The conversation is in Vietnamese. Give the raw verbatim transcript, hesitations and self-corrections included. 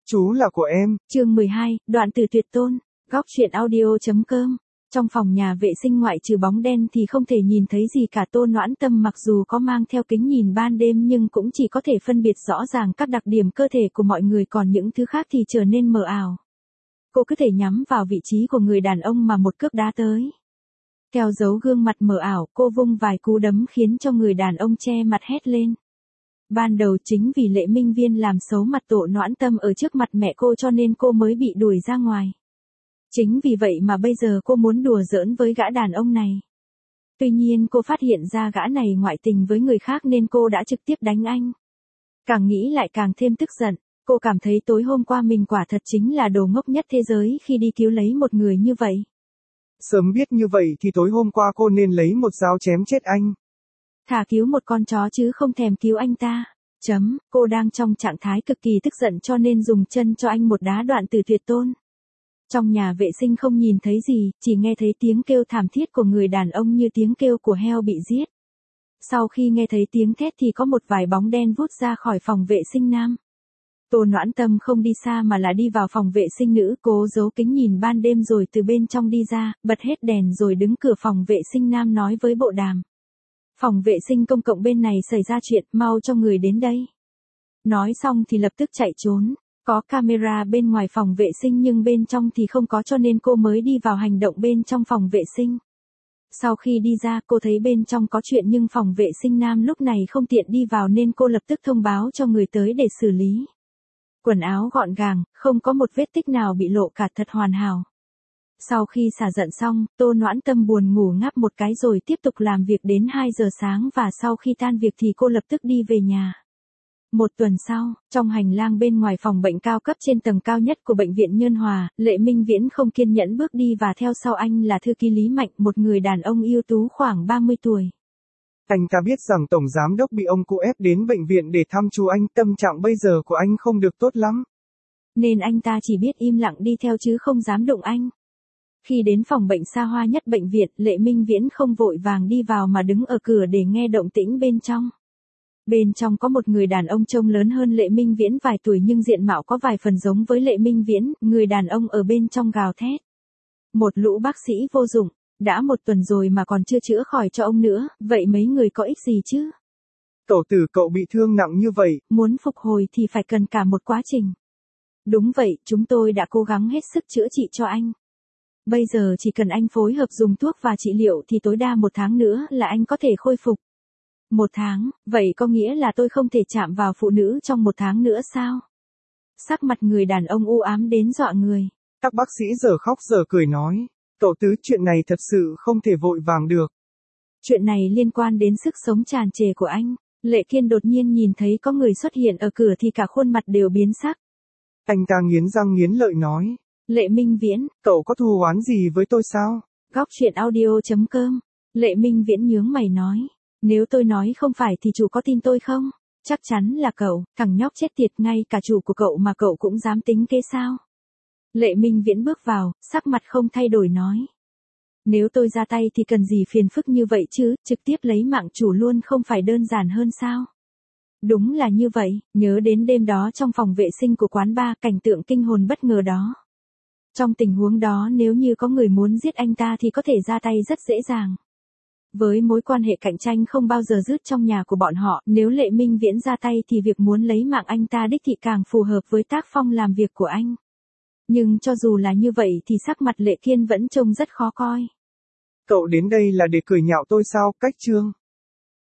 Chú là của em. Chương mười hai, đoạn từ tuyệt tôn. Góc truyện audio chấm com. Trong phòng nhà vệ sinh ngoại trừ bóng đen thì không thể nhìn thấy gì cả. Tô Noãn Tâm mặc dù có mang theo kính nhìn ban đêm nhưng cũng chỉ có thể phân biệt rõ ràng các đặc điểm cơ thể của mọi người, còn những thứ khác thì trở nên mờ ảo. Cô cứ thể nhắm vào vị trí của người đàn ông mà một cước đá tới. Theo dấu gương mặt mờ ảo, cô vung vài cú đấm khiến cho người đàn ông che mặt hét lên. Ban đầu chính vì Lệ Minh Viên làm xấu mặt Tô Noãn Tâm ở trước mặt mẹ cô cho nên cô mới bị đuổi ra ngoài. Chính vì vậy mà bây giờ cô muốn đùa giỡn với gã đàn ông này. Tuy nhiên cô phát hiện ra gã này ngoại tình với người khác nên cô đã trực tiếp đánh anh. Càng nghĩ lại càng thêm tức giận, cô cảm thấy tối hôm qua mình quả thật chính là đồ ngốc nhất thế giới khi đi cứu lấy một người như vậy. Sớm biết như vậy thì tối hôm qua cô nên lấy một dao chém chết anh. Thà cứu một con chó chứ không thèm cứu anh ta. Chấm, cô đang trong trạng thái cực kỳ tức giận cho nên dùng chân cho anh một đá đoạn từ tuyệt tôn. Trong nhà vệ sinh không nhìn thấy gì, chỉ nghe thấy tiếng kêu thảm thiết của người đàn ông như tiếng kêu của heo bị giết. Sau khi nghe thấy tiếng thét thì có một vài bóng đen vút ra khỏi phòng vệ sinh nam. Tô Noãn Tâm không đi xa mà là đi vào phòng vệ sinh nữ, cố giấu kính nhìn ban đêm rồi từ bên trong đi ra, bật hết đèn rồi đứng cửa phòng vệ sinh nam nói với bộ đàm. Phòng vệ sinh công cộng bên này xảy ra chuyện, mau cho người đến đây. Nói xong thì lập tức chạy trốn. Có camera bên ngoài phòng vệ sinh nhưng bên trong thì không có cho nên cô mới đi vào hành động bên trong phòng vệ sinh. Sau khi đi ra cô thấy bên trong có chuyện nhưng phòng vệ sinh nam lúc này không tiện đi vào nên cô lập tức thông báo cho người tới để xử lý. Quần áo gọn gàng, không có một vết tích nào bị lộ cả, thật hoàn hảo. Sau khi xả giận xong, Tô Noãn Tâm buồn ngủ ngáp một cái rồi tiếp tục làm việc đến hai giờ sáng và sau khi tan việc thì cô lập tức đi về nhà. Một tuần sau, trong hành lang bên ngoài phòng bệnh cao cấp trên tầng cao nhất của bệnh viện Nhân Hòa, Lệ Minh Viễn không kiên nhẫn bước đi và theo sau anh là thư ký Lý Mạnh, một người đàn ông ưu tú khoảng ba mươi tuổi. Anh ta biết rằng Tổng Giám Đốc bị ông cụ ép đến bệnh viện để thăm chú anh, tâm trạng bây giờ của anh không được tốt lắm. Nên anh ta chỉ biết im lặng đi theo chứ không dám đụng anh. Khi đến phòng bệnh xa hoa nhất bệnh viện, Lệ Minh Viễn không vội vàng đi vào mà đứng ở cửa để nghe động tĩnh bên trong. Bên trong có một người đàn ông trông lớn hơn Lệ Minh Viễn vài tuổi nhưng diện mạo có vài phần giống với Lệ Minh Viễn, người đàn ông ở bên trong gào thét. Một lũ bác sĩ vô dụng, đã một tuần rồi mà còn chưa chữa khỏi cho ông nữa, vậy mấy người có ích gì chứ? Tổ tử cậu bị thương nặng như vậy. Muốn phục hồi thì phải cần cả một quá trình. Đúng vậy, chúng tôi đã cố gắng hết sức chữa trị cho anh. Bây giờ chỉ cần anh phối hợp dùng thuốc và trị liệu thì tối đa một tháng nữa là anh có thể khôi phục. Một tháng, vậy có nghĩa là tôi không thể chạm vào phụ nữ trong một tháng nữa sao? Sắc mặt người đàn ông u ám đến dọa người. Các bác sĩ giờ khóc giờ cười nói, tổ tứ chuyện này thật sự không thể vội vàng được. Chuyện này liên quan đến sức sống tràn trề của anh. Lệ Kiên đột nhiên nhìn thấy có người xuất hiện ở cửa thì cả khuôn mặt đều biến sắc. Anh ta nghiến răng nghiến lợi nói. Lệ Minh Viễn, cậu có thù oán gì với tôi sao? Góc truyện audio chấm com. Lệ Minh Viễn nhướng mày nói. Nếu tôi nói không phải thì chủ có tin tôi không? Chắc chắn là cậu, thằng nhóc chết tiệt, ngay cả chủ của cậu mà cậu cũng dám tính kế sao? Lệ Minh Viễn bước vào, sắc mặt không thay đổi nói. Nếu tôi ra tay thì cần gì phiền phức như vậy chứ, trực tiếp lấy mạng chủ luôn không phải đơn giản hơn sao? Đúng là như vậy, nhớ đến đêm đó trong phòng vệ sinh của quán bar, cảnh tượng kinh hồn bất ngờ đó. Trong tình huống đó nếu như có người muốn giết anh ta thì có thể ra tay rất dễ dàng. Với mối quan hệ cạnh tranh không bao giờ dứt trong nhà của bọn họ, nếu Lệ Minh Viễn ra tay thì việc muốn lấy mạng anh ta đích thị càng phù hợp với tác phong làm việc của anh. Nhưng cho dù là như vậy thì sắc mặt Lệ Kiên vẫn trông rất khó coi. Cậu đến đây là để cười nhạo tôi sao, Cách Trương?